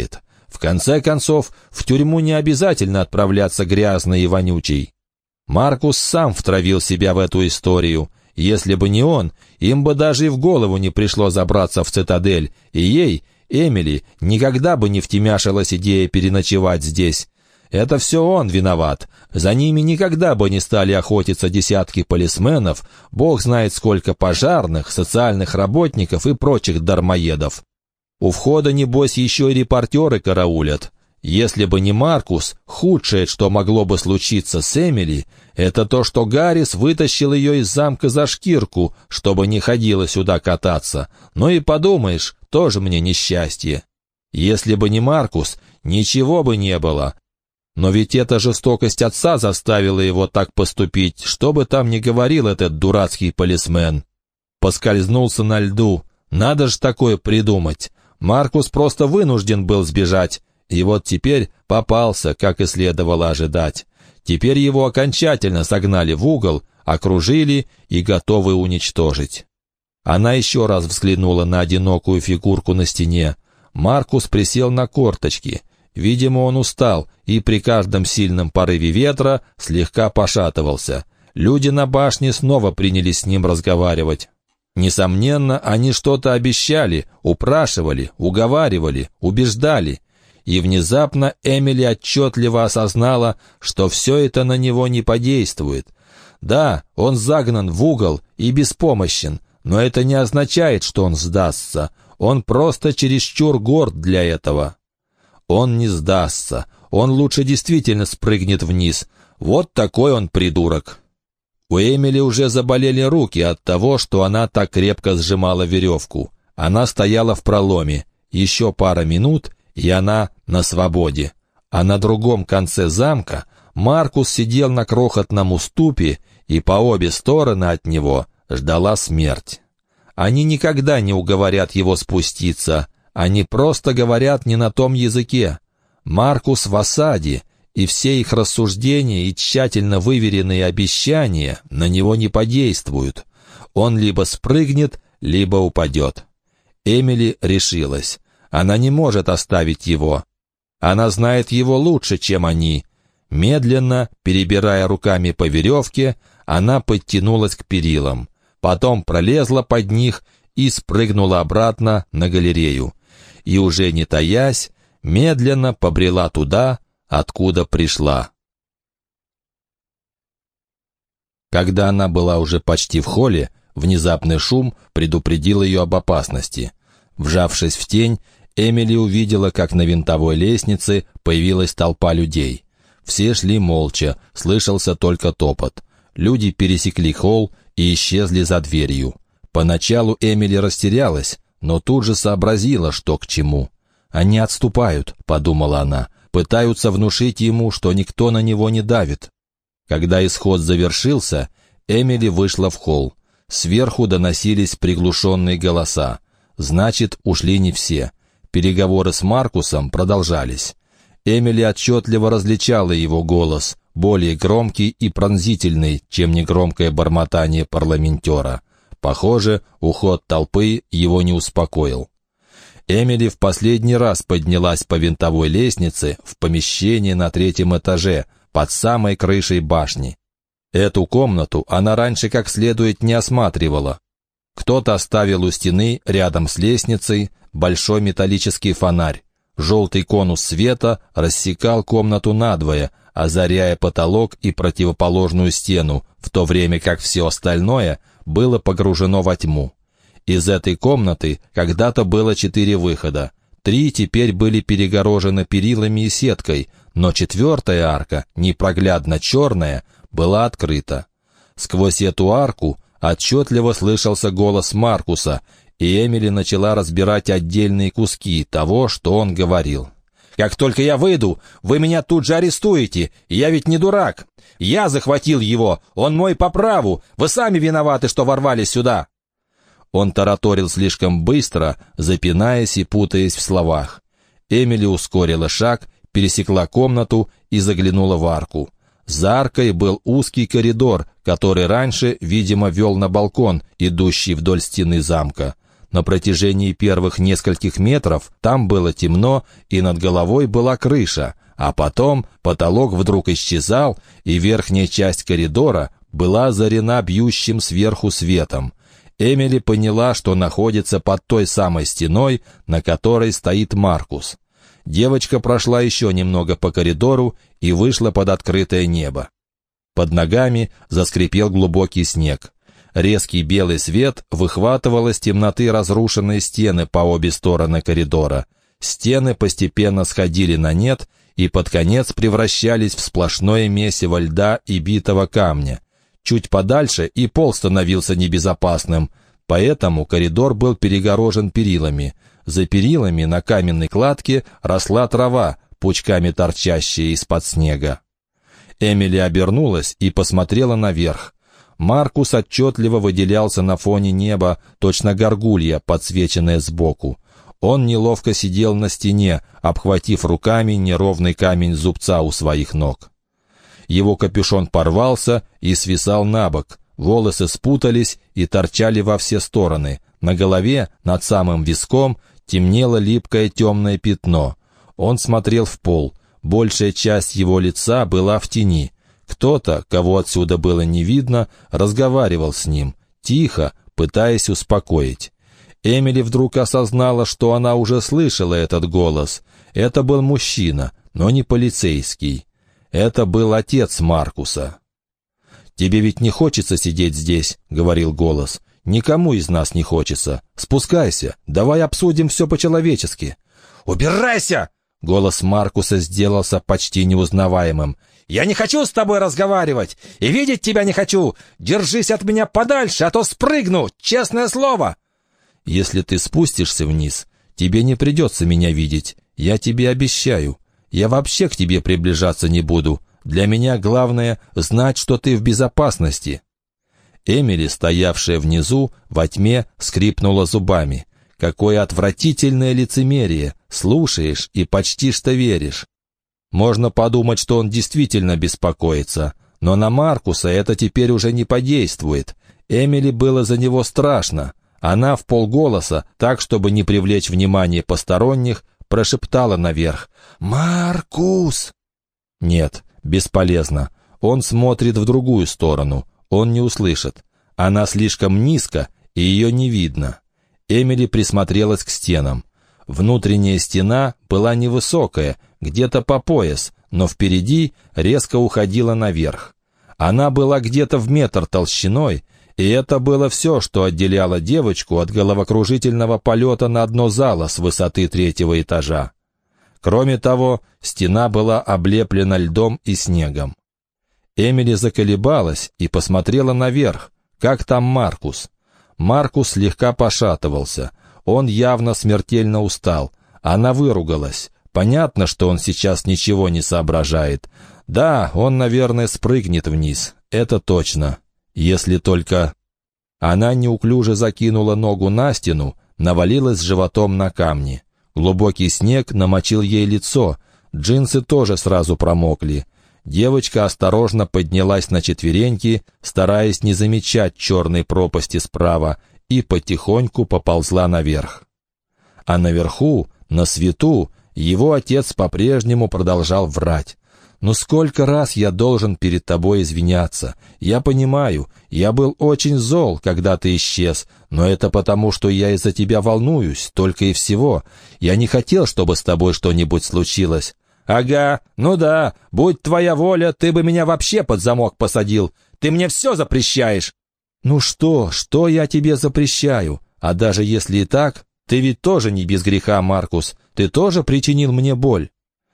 В конце концов, в тюрьму не обязательно отправляться грязной и вонючей. Маркус сам втравил себя в эту историю. Если бы не он, им бы даже и в голову не пришло забраться в цитадель, и ей, Эмили, никогда бы не втемяшилась идея переночевать здесь. Это все он виноват. За ними никогда бы не стали охотиться десятки полисменов, бог знает сколько пожарных, социальных работников и прочих дармоедов. У входа, небось, еще и репортеры караулят. Если бы не Маркус, худшее, что могло бы случиться с Эмили, это то, что Гаррис вытащил ее из замка за шкирку, чтобы не ходила сюда кататься. Ну и подумаешь, тоже мне несчастье. Если бы не Маркус, ничего бы не было. Но ведь эта жестокость отца заставила его так поступить, что бы там ни говорил этот дурацкий полисмен. Поскользнулся на льду. Надо ж такое придумать. Маркус просто вынужден был сбежать. И вот теперь попался, как и следовало ожидать. Теперь его окончательно согнали в угол, окружили и готовы уничтожить. Она еще раз взглянула на одинокую фигурку на стене. Маркус присел на корточки. Видимо, он устал и при каждом сильном порыве ветра слегка пошатывался. Люди на башне снова принялись с ним разговаривать. Несомненно, они что-то обещали, упрашивали, уговаривали, убеждали. И внезапно Эмили отчетливо осознала, что все это на него не подействует. Да, он загнан в угол и беспомощен, но это не означает, что он сдастся. Он просто чересчур горд для этого. Он не сдастся. Он лучше действительно спрыгнет вниз. Вот такой он придурок. У Эмили уже заболели руки от того, что она так крепко сжимала веревку. Она стояла в проломе. Еще пара минут, и она на свободе. А на другом конце замка Маркус сидел на крохотном уступе, и по обе стороны от него ждала смерть. Они никогда не уговорят его спуститься. Они просто говорят не на том языке. Маркус в осаде, и все их рассуждения и тщательно выверенные обещания на него не подействуют. Он либо спрыгнет, либо упадет. Эмили решилась. Она не может оставить его. Она знает его лучше, чем они. Медленно, перебирая руками по веревке, она подтянулась к перилам. Потом пролезла под них и спрыгнула обратно на галерею. И уже не таясь, медленно побрела туда, откуда пришла. Когда она была уже почти в холле, внезапный шум предупредил ее об опасности. Вжавшись в тень, Эмили увидела, как на винтовой лестнице появилась толпа людей. Все шли молча, слышался только топот. Люди пересекли холл и исчезли за дверью. Поначалу Эмили растерялась, но тут же сообразила, что к чему. «Они отступают», — подумала она, — «пытаются внушить ему, что никто на него не давит». Когда исход завершился, Эмили вышла в холл. Сверху доносились приглушенные голоса. Значит, ушли не все. Переговоры с Маркусом продолжались. Эмили отчетливо различала его голос, более громкий и пронзительный, чем негромкое бормотание парламентера. Похоже, уход толпы его не успокоил. Эмили в последний раз поднялась по винтовой лестнице в помещение на третьем этаже, под самой крышей башни. Эту комнату она раньше как следует не осматривала. Кто-то оставил у стены, рядом с лестницей, большой металлический фонарь. Желтый конус света рассекал комнату надвое, озаряя потолок и противоположную стену, в то время как все остальное было погружено во тьму. Из этой комнаты когда-то было четыре выхода. Три теперь были перегорожены перилами и сеткой, но четвертая арка, непроглядно черная, была открыта. Сквозь эту арку отчетливо слышался голос Маркуса, и Эмили начала разбирать отдельные куски того, что он говорил. «Как только я выйду, вы меня тут же арестуете, я ведь не дурак. Я захватил его, он мой по праву, вы сами виноваты, что ворвались сюда». Он тараторил слишком быстро, запинаясь и путаясь в словах. Эмили ускорила шаг, пересекла комнату и заглянула в арку. За аркой был узкий коридор, который раньше, видимо, вел на балкон, идущий вдоль стены замка. На протяжении первых нескольких метров там было темно, и над головой была крыша, а потом потолок вдруг исчезал, и верхняя часть коридора была озарена бьющим сверху светом. Эмили поняла, что находится под той самой стеной, на которой стоит Маркус. Девочка прошла еще немного по коридору и вышла под открытое небо. Под ногами заскрипел глубокий снег. Резкий белый свет выхватывал из темноты разрушенные стены по обе стороны коридора. Стены постепенно сходили на нет и под конец превращались в сплошное месиво льда и битого камня. Чуть подальше и пол становился небезопасным, поэтому коридор был перегорожен перилами. За перилами на каменной кладке росла трава, пучками торчащая из-под снега. Эмили обернулась и посмотрела наверх. Маркус отчетливо выделялся на фоне неба, точно горгулья, подсвеченная сбоку. Он неловко сидел на стене, обхватив руками неровный камень зубца у своих ног. Его капюшон порвался и свисал на бок, волосы спутались и торчали во все стороны. На голове, над самым виском, темнело липкое темное пятно. Он смотрел в пол, большая часть его лица была в тени. Кто-то, кого отсюда было не видно, разговаривал с ним, тихо, пытаясь успокоить. Эмили вдруг осознала, что она уже слышала этот голос. Это был мужчина, но не полицейский. Это был отец Маркуса. «Тебе ведь не хочется сидеть здесь», — говорил голос. «Никому из нас не хочется. Спускайся, давай обсудим все по-человечески». «Убирайся!» — голос Маркуса сделался почти неузнаваемым. «Я не хочу с тобой разговаривать, и видеть тебя не хочу. Держись от меня подальше, а то спрыгну, честное слово!» «Если ты спустишься вниз, тебе не придется меня видеть. Я тебе обещаю. Я вообще к тебе приближаться не буду. Для меня главное — знать, что ты в безопасности». Эмили, стоявшая внизу, во тьме, скрипнула зубами. «Какое отвратительное лицемерие! Слушаешь и почти что веришь». Можно подумать, что он действительно беспокоится, но на Маркуса это теперь уже не подействует. Эмили было за него страшно. Она вполголоса, так, чтобы не привлечь внимание посторонних, прошептала наверх: «Маркус!» Нет, бесполезно. Он смотрит в другую сторону. Он не услышит. Она слишком низко, и ее не видно. Эмили присмотрелась к стенам. Внутренняя стена была невысокая, где-то по пояс, но впереди резко уходила наверх. Она была где-то в метр толщиной, и это было все, что отделяло девочку от головокружительного полета на дно зала с высоты третьего этажа. Кроме того, стена была облеплена льдом и снегом. Эмили заколебалась и посмотрела наверх. Как там Маркус? Маркус слегка пошатывался. Он явно смертельно устал. Она выругалась. Понятно, что он сейчас ничего не соображает. Да, он, наверное, спрыгнет вниз. Это точно. Если только... Она неуклюже закинула ногу на стену, навалилась животом на камни. Глубокий снег намочил ей лицо. Джинсы тоже сразу промокли. Девочка осторожно поднялась на четвереньки, стараясь не замечать черной пропасти справа, и потихоньку поползла наверх. А наверху, на свету, его отец по-прежнему продолжал врать. «Ну сколько раз я должен перед тобой извиняться? Я понимаю, я был очень зол, когда ты исчез, но это потому, что я из-за тебя волнуюсь, только и всего. Я не хотел, чтобы с тобой что-нибудь случилось». «Ага, ну да, будь твоя воля, ты бы меня вообще под замок посадил. Ты мне все запрещаешь». «Ну что, что я тебе запрещаю? А даже если и так, ты ведь тоже не без греха, Маркус. Ты тоже причинил мне боль».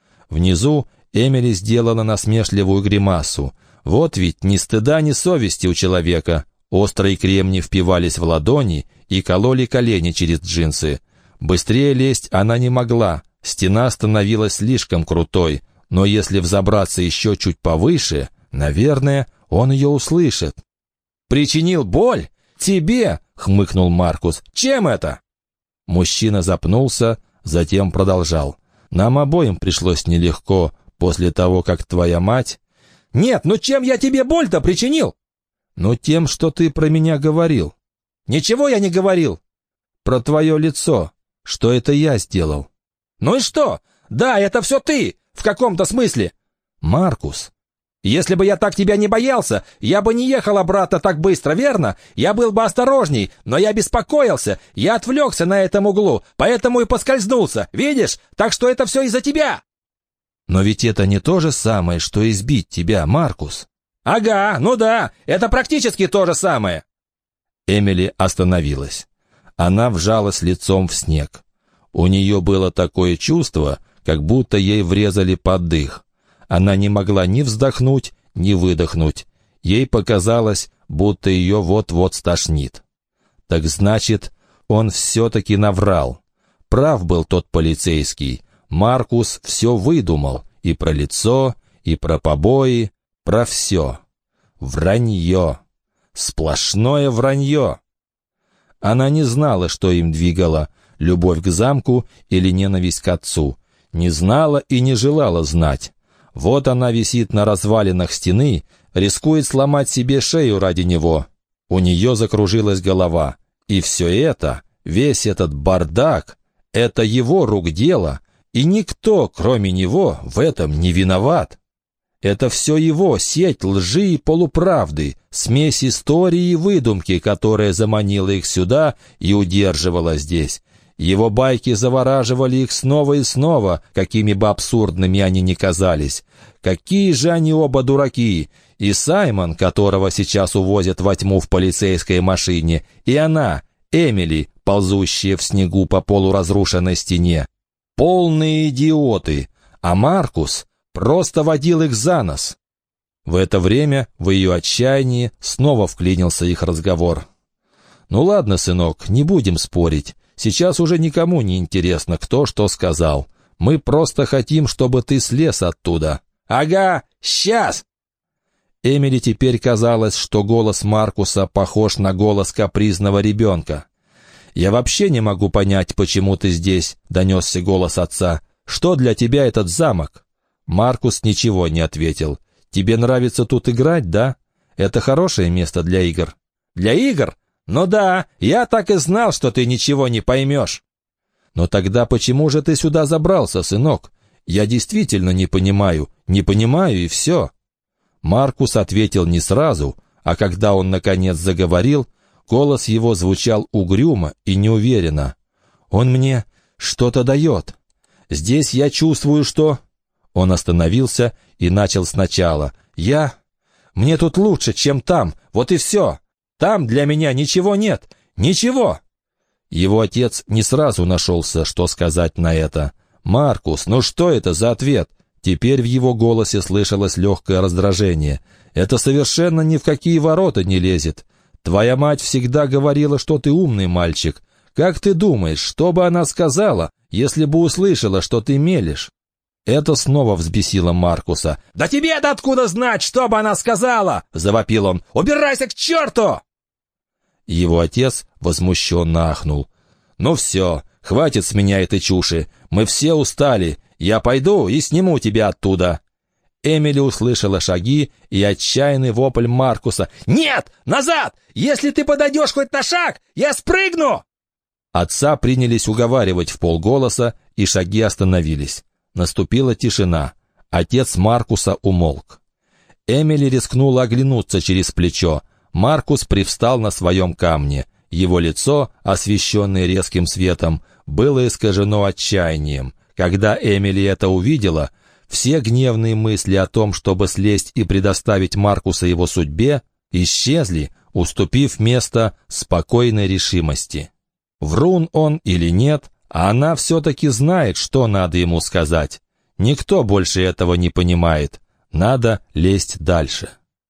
Внизу Эмили сделала насмешливую гримасу. Вот ведь ни стыда, ни совести у человека. Острые кремни впивались в ладони и кололи колени через джинсы. Быстрее лезть она не могла. Стена становилась слишком крутой, но если взобраться еще чуть повыше, наверное, он ее услышит. «Причинил боль? Тебе?» — хмыкнул Маркус. «Чем это?» Мужчина запнулся, затем продолжал. «Нам обоим пришлось нелегко после того, как твоя мать...» «Нет, ну чем я тебе боль-то причинил?» «Ну тем, что ты про меня говорил». «Ничего я не говорил». про твое лицо, что это я сделал». «Ну и что? Да, это все ты, в каком-то смысле». «Маркус». «Если бы я так тебя не боялся, я бы не ехал обратно так быстро, верно? Я был бы осторожней, но я беспокоился, я отвлекся на этом углу, поэтому и поскользнулся, видишь? Так что это все из-за тебя». «Но ведь это не то же самое, что избить тебя, Маркус». «Ага, ну да, это практически то же самое». Эмили остановилась. Она вжалась лицом в снег. У нее было такое чувство, как будто ей врезали под дых. Она не могла ни вздохнуть, ни выдохнуть. Ей показалось, будто ее вот-вот стошнит. Так значит, он все-таки наврал. Прав был тот полицейский. Маркус все выдумал. И про лицо, и про побои, про все. Вранье. Сплошное вранье. Она не знала, что им двигало, любовь к замку или ненависть к отцу. Не знала и не желала знать. Вот она висит на развалинах стены, рискует сломать себе шею ради него. У нее закружилась голова. И все это, весь этот бардак, это его рук дело, и никто, кроме него, в этом не виноват. Это все его сеть лжи и полуправды, смесь истории и выдумки, которая заманила их сюда и удерживала здесь. Его байки завораживали их снова и снова, какими бы абсурдными они ни казались. Какие же они оба дураки! И Саймон, которого сейчас увозят во тьму в полицейской машине, и она, Эмили, ползущая в снегу по полуразрушенной стене. Полные идиоты! А Маркус просто водил их за нос. В это время, в ее отчаянии, снова вклинился их разговор. «Ну ладно, сынок, не будем спорить. Сейчас уже никому не интересно, кто что сказал. Мы просто хотим, чтобы ты слез оттуда». «Ага, сейчас!» Эмили теперь казалось, что голос Маркуса похож на голос капризного ребенка. «Я вообще не могу понять, почему ты здесь», — донесся голос отца. «Что для тебя этот замок?» Маркус ничего не ответил. «Тебе нравится тут играть, да? Это хорошее место для игр». «Для игр? Ну да, я так и знал, что ты ничего не поймешь». «Но тогда почему же ты сюда забрался, сынок? Я действительно не понимаю, не понимаю и все». Маркус ответил не сразу, а когда он наконец заговорил, голос его звучал угрюмо и неуверенно. «Он мне что-то дает. Здесь я чувствую, что...» Он остановился и начал сначала. «Я... Мне тут лучше, чем там, вот и все. Там для меня ничего нет, ничего». Его отец не сразу нашелся, что сказать на это. «Маркус, ну что это за ответ?» Теперь в его голосе слышалось легкое раздражение. «Это совершенно ни в какие ворота не лезет. Твоя мать всегда говорила, что ты умный мальчик. Как ты думаешь, что бы она сказала, если бы услышала, что ты мелешь?» Это снова взбесило Маркуса. «Да тебе-то откуда знать, что бы она сказала?» — завопил он. «Убирайся к черту!» Его отец возмущенно ахнул. «Ну все, хватит с меня этой чуши. Мы все устали. Я пойду и сниму тебя оттуда». Эмили услышала шаги и отчаянный вопль Маркуса. «Нет! Назад! Если ты подойдешь хоть на шаг, я спрыгну!» Отца принялись уговаривать в полголоса, и шаги остановились. Наступила тишина. Отец Маркуса умолк. Эмили рискнула оглянуться через плечо. Маркус привстал на своем камне. Его лицо, освещенное резким светом, было искажено отчаянием. Когда Эмили это увидела, все гневные мысли о том, чтобы слезть и предоставить Маркуса его судьбе, исчезли, уступив место спокойной решимости. Врун он или нет, а она все-таки знает, что надо ему сказать. Никто больше этого не понимает. Надо лезть дальше.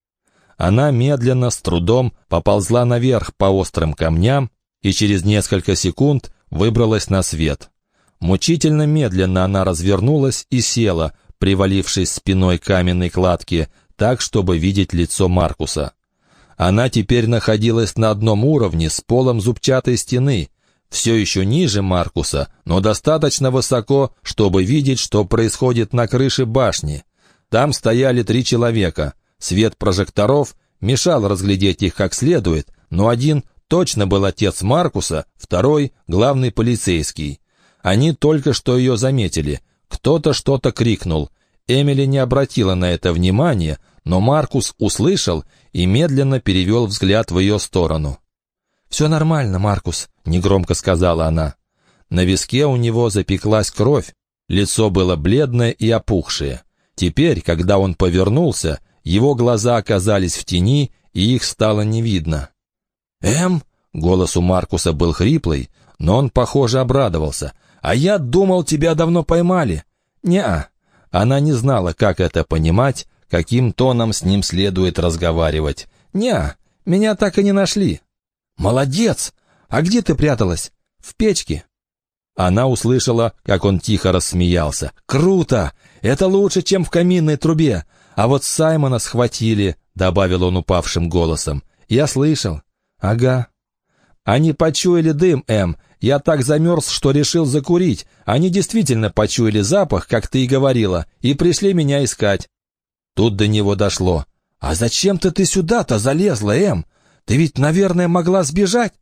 Она медленно, с трудом поползла наверх по острым камням и через несколько секунд выбралась на свет. Мучительно медленно она развернулась и села, привалившись спиной к каменной кладке, так, чтобы видеть лицо Маркуса. Она теперь находилась на одном уровне с полом зубчатой стены, все еще ниже Маркуса, но достаточно высоко, чтобы видеть, что происходит на крыше башни. Там стояли три человека. Свет прожекторов мешал разглядеть их как следует, но один точно был отец Маркуса, второй — главный полицейский. Они только что ее заметили. Кто-то что-то крикнул. Эмили не обратила на это внимания, но Маркус услышал и медленно перевел взгляд в ее сторону. «Все нормально, Маркус», — негромко сказала она. На виске у него запеклась кровь, лицо было бледное и опухшее. Теперь, когда он повернулся, его глаза оказались в тени, и их стало не видно. «Эм?» — голос у Маркуса был хриплый, но он, похоже, обрадовался. «А я думал, тебя давно поймали». «Не-а». Она не знала, как это понимать, каким тоном с ним следует разговаривать. «Не-а, меня так и не нашли». «Молодец! А где ты пряталась?» «В печке». Она услышала, как он тихо рассмеялся. «Круто! Это лучше, чем в каминной трубе. А вот Саймона схватили», — добавил он упавшим голосом. «Я слышал». «Ага». «Они почуяли дым, Эм. Я так замерз, что решил закурить. Они действительно почуяли запах, как ты и говорила, и пришли меня искать». Тут до него дошло. «А зачем-то ты сюда-то залезла, Эм? Ты ведь, наверное, могла сбежать?»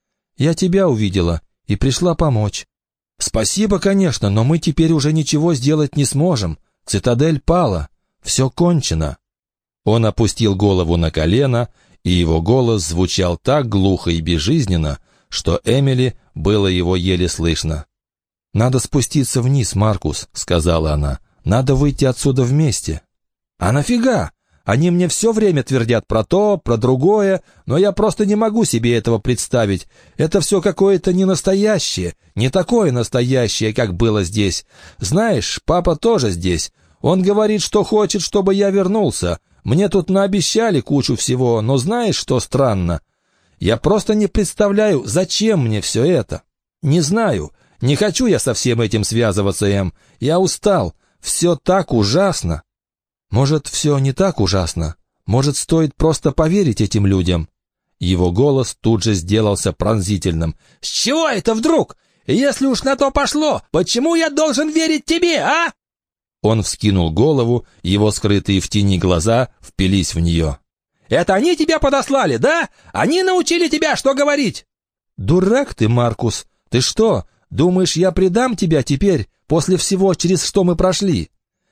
«Я тебя увидела и пришла помочь». «Спасибо, конечно, но мы теперь уже ничего сделать не сможем. Цитадель пала. Все кончено». Он опустил голову на колено, и его голос звучал так глухо и безжизненно, что Эмили было его еле слышно. «Надо спуститься вниз, Маркус», — сказала она. «Надо выйти отсюда вместе». «А нафига? Они мне все время твердят про то, про другое, но я просто не могу себе этого представить. Это все какое-то ненастоящее, не такое настоящее, как было здесь. Знаешь, папа тоже здесь. Он говорит, что хочет, чтобы я вернулся. Мне тут наобещали кучу всего, но знаешь, что странно? Я просто не представляю, зачем мне все это. Не знаю, не хочу я со всем этим связываться, Эм. Я устал, все так ужасно». «Может, все не так ужасно? Может, стоит просто поверить этим людям?» Его голос тут же сделался пронзительным. «С чего это вдруг? Если уж на то пошло, почему я должен верить тебе, а?» Он вскинул голову, его скрытые в тени глаза впились в нее. «Это они тебя подослали, да? Они научили тебя, что говорить?» «Дурак ты, Маркус! Ты что, думаешь, я предам тебя теперь, после всего, через что мы прошли?»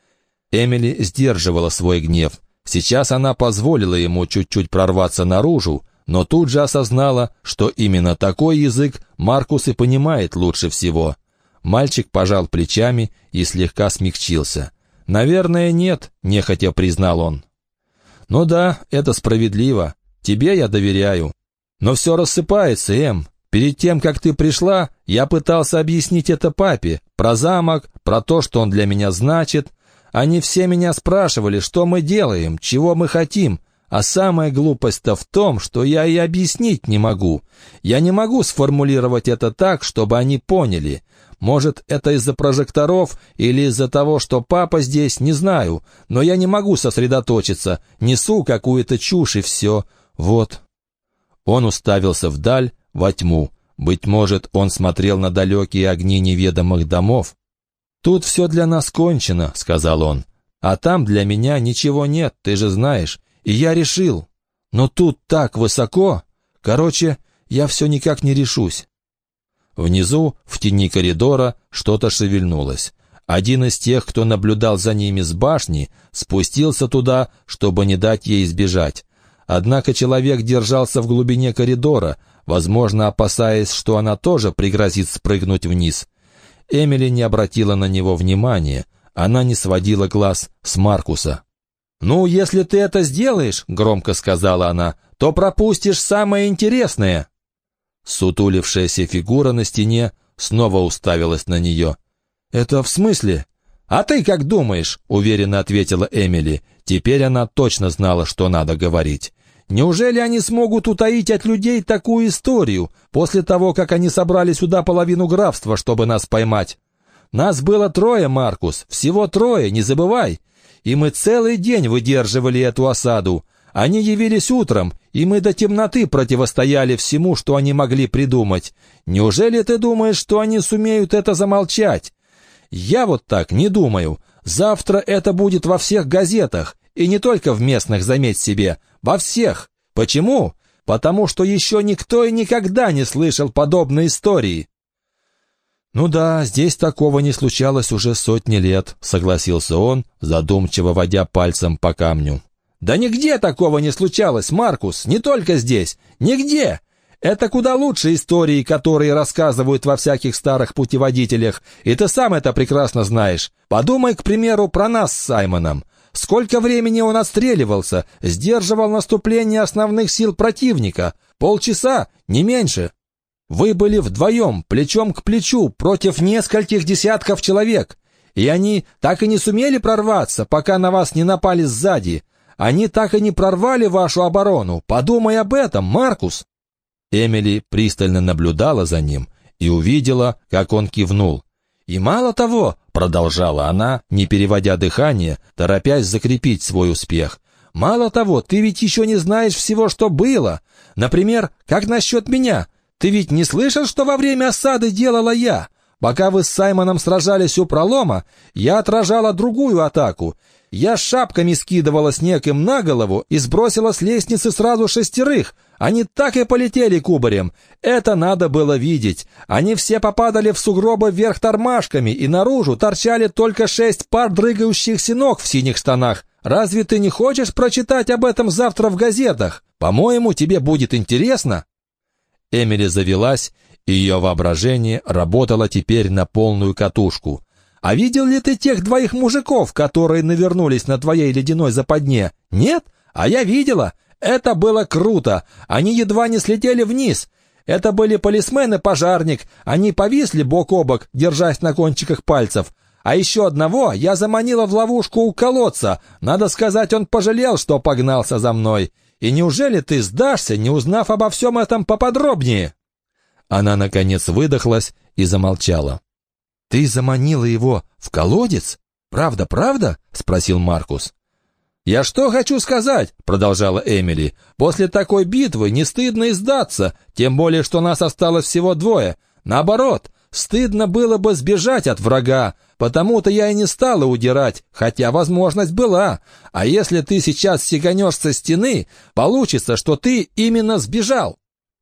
Эмили сдерживала свой гнев. Сейчас она позволила ему чуть-чуть прорваться наружу, но тут же осознала, что именно такой язык Маркус и понимает лучше всего. Мальчик пожал плечами и слегка смягчился. «Наверное, нет», — нехотя признал он. «Ну да, это справедливо. Тебе я доверяю. Но все рассыпается, Эм. Перед тем, как ты пришла, я пытался объяснить это папе, про замок, про то, что он для меня значит. Они все меня спрашивали, что мы делаем, чего мы хотим, а самая глупость-то в том, что я и объяснить не могу. Я не могу сформулировать это так, чтобы они поняли. Может, это из-за прожекторов или из-за того, что папа здесь, не знаю, но я не могу сосредоточиться, несу какую-то чушь и все. Вот». Он уставился вдаль, во тьму. Быть может, он смотрел на далекие огни неведомых домов. «Тут все для нас кончено», — сказал он. «А там для меня ничего нет, ты же знаешь. И я решил. Но тут так высоко. Короче, я все никак не решусь». Внизу, в тени коридора, что-то шевельнулось. Один из тех, кто наблюдал за ними с башни, спустился туда, чтобы не дать ей сбежать. Однако человек держался в глубине коридора, возможно, опасаясь, что она тоже пригрозит спрыгнуть вниз. Эмили не обратила на него внимания, она не сводила глаз с Маркуса. «Ну, если ты это сделаешь, — громко сказала она, — то пропустишь самое интересное». Сутулившаяся фигура на стене снова уставилась на нее. «Это в смысле?» «А ты как думаешь?» — уверенно ответила Эмили. Теперь она точно знала, что надо говорить. «Неужели они смогут утаить от людей такую историю, после того, как они собрали сюда половину графства, чтобы нас поймать? Нас было трое, Маркус, всего трое, не забывай. И мы целый день выдерживали эту осаду. Они явились утром, и мы до темноты противостояли всему, что они могли придумать. Неужели ты думаешь, что они сумеют это замолчать? Я вот так не думаю. Завтра это будет во всех газетах, и не только в местных, заметь себе, во всех. Почему? потому что еще никто и никогда не слышал подобной истории». «Ну да, здесь такого не случалось уже сотни лет», — согласился он, задумчиво водя пальцем по камню. «Да нигде такого не случалось, Маркус, не только здесь, нигде. Это куда лучше истории, которые рассказывают во всяких старых путеводителях, и ты сам это прекрасно знаешь. Подумай, к примеру, про нас с Саймоном. Сколько времени он отстреливался, сдерживал наступление основных сил противника? Полчаса, не меньше. Вы были вдвоем, плечом к плечу, против нескольких десятков человек. И они так и не сумели прорваться, пока на вас не напали сзади. Они так и не прорвали вашу оборону. Подумай об этом, Маркус». Эмили пристально наблюдала за ним и увидела, как он кивнул. «И мало того», — продолжала она, не переводя дыхание, торопясь закрепить свой успех, «мало того, ты ведь еще не знаешь всего, что было. Например, как насчет меня? Ты ведь не слышал, что во время осады делала я? Пока вы с Саймоном сражались у пролома, я отражала другую атаку. Я шапками скидывала снег им на голову и сбросила с лестницы сразу шестерых. Они так и полетели кубарем. Это надо было видеть. Они все попадали в сугробы вверх тормашками, и наружу торчали только шесть пар дрыгающихся ног в синих штанах. Разве ты не хочешь прочитать об этом завтра в газетах? По-моему, тебе будет интересно». Эмили завелась, и ее воображение работало теперь на полную катушку. «А видел ли ты тех двоих мужиков, которые навернулись на твоей ледяной западне? Нет? А я видела. Это было круто. Они едва не слетели вниз. Это были полисмен и пожарник. Они повисли бок о бок, держась на кончиках пальцев. А еще одного я заманила в ловушку у колодца. Надо сказать, он пожалел, что погнался за мной. И неужели ты сдашься, не узнав обо всем этом поподробнее?» Она, наконец, выдохлась и замолчала. «Ты заманила его в колодец? Правда, правда?» — спросил Маркус. «Я что хочу сказать?» — продолжала Эмили. «После такой битвы не стыдно и сдаться, тем более, что нас осталось всего двое. Наоборот, стыдно было бы сбежать от врага, потому-то я и не стала удирать, хотя возможность была. А если ты сейчас сиганешь со стены, получится, что ты именно сбежал».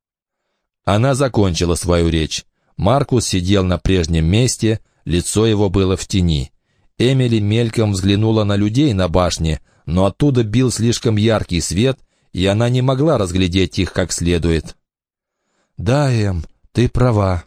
Она закончила свою речь. Маркус сидел на прежнем месте, лицо его было в тени. Эмили мельком взглянула на людей на башне, но оттуда бил слишком яркий свет, и она не могла разглядеть их как следует. «Да, Эм, ты права».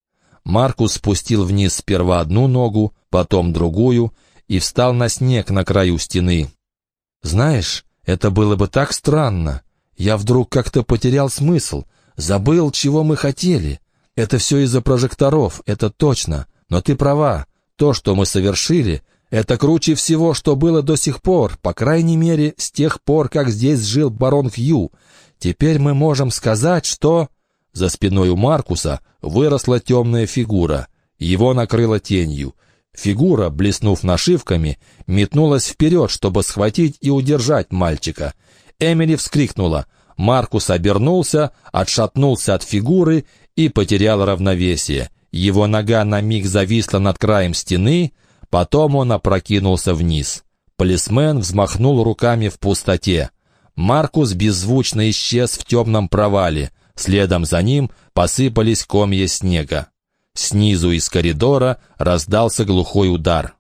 Маркус спустил вниз сперва одну ногу, потом другую, и встал на снег на краю стены. «Знаешь, это было бы так странно. Я вдруг как-то потерял смысл, забыл, чего мы хотели. Это все из-за прожекторов, это точно. Но ты права, то, что мы совершили, это круче всего, что было до сих пор, по крайней мере, с тех пор, как здесь жил барон Хью. Теперь мы можем сказать, что...» За спиной у Маркуса выросла темная фигура. Его накрыло тенью. Фигура, блеснув нашивками, метнулась вперед, чтобы схватить и удержать мальчика. Эмили вскрикнула. Маркус обернулся, отшатнулся от фигуры и потерял равновесие. Его нога на миг зависла над краем стены, потом он опрокинулся вниз. Полисмен взмахнул руками в пустоте. Маркус беззвучно исчез в темном провале. Следом за ним посыпались комья снега. Снизу из коридора раздался глухой удар.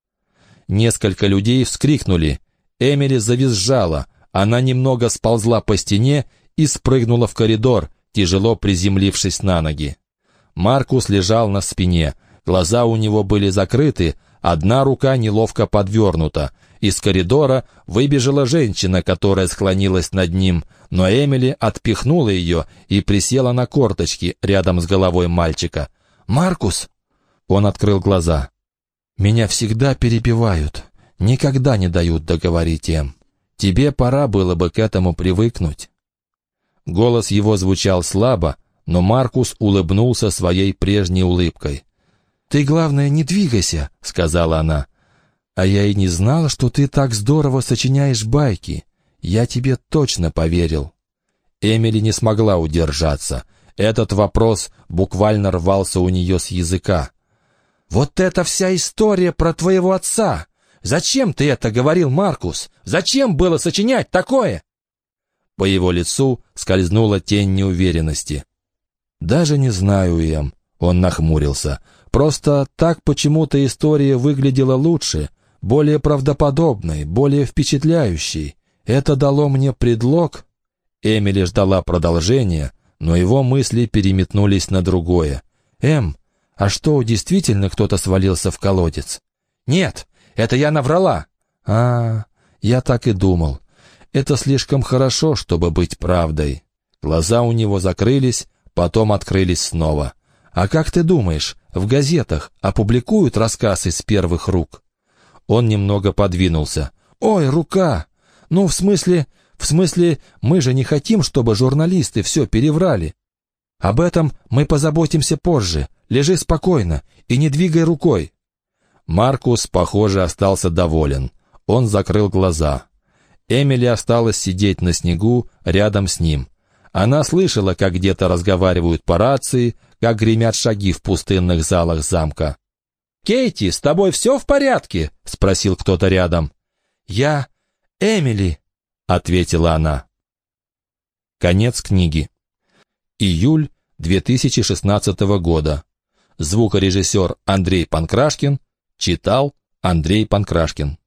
Несколько людей вскрикнули. Эмили завизжала. Она немного сползла по стене и спрыгнула в коридор, тяжело приземлившись на ноги. Маркус лежал на спине. Глаза у него были закрыты, одна рука неловко подвернута. Из коридора выбежала женщина, которая склонилась над ним, но Эмили отпихнула ее и присела на корточки рядом с головой мальчика. «Маркус!» Он открыл глаза. «Меня всегда перебивают, никогда не дают договорить им. Тебе пора было бы к этому привыкнуть». Голос его звучал слабо, но Маркус улыбнулся своей прежней улыбкой. «Ты, главное, не двигайся», — сказала она. «А я и не знала, что ты так здорово сочиняешь байки. Я тебе точно поверил». Эмили не смогла удержаться. Этот вопрос буквально рвался у нее с языка. «Вот это вся история про твоего отца! Зачем ты это говорил, Маркус? Зачем было сочинять такое?» По его лицу скользнула тень неуверенности. «Даже не знаю, Эм», — он нахмурился. «Просто так почему-то история выглядела лучше, более правдоподобной, более впечатляющей. Это дало мне предлог...» Эмили ждала продолжения, но его мысли переметнулись на другое. «Эм, а что, действительно кто-то свалился в колодец?» «Нет, это я наврала». «А, я так и думал. Это слишком хорошо, чтобы быть правдой». Глаза у него закрылись, потом открылись снова. «А как ты думаешь, в газетах опубликуют рассказ из первых рук?» Он немного подвинулся. «Ой, рука! Ну, в смысле... В смысле, мы же не хотим, чтобы журналисты все переврали. Об этом мы позаботимся позже. Лежи спокойно и не двигай рукой». Маркус, похоже, остался доволен. Он закрыл глаза. Эмили осталась сидеть на снегу рядом с ним. Она слышала, как где-то разговаривают по рации, как гремят шаги в пустынных залах замка. «Кейти, с тобой все в порядке?» — спросил кто-то рядом. «Я... Эмили», — ответила она. Конец книги. Июль две тысячи шестнадцатого года. Звукорежиссер Андрей Панкрашкин читал Андрей Панкрашкин.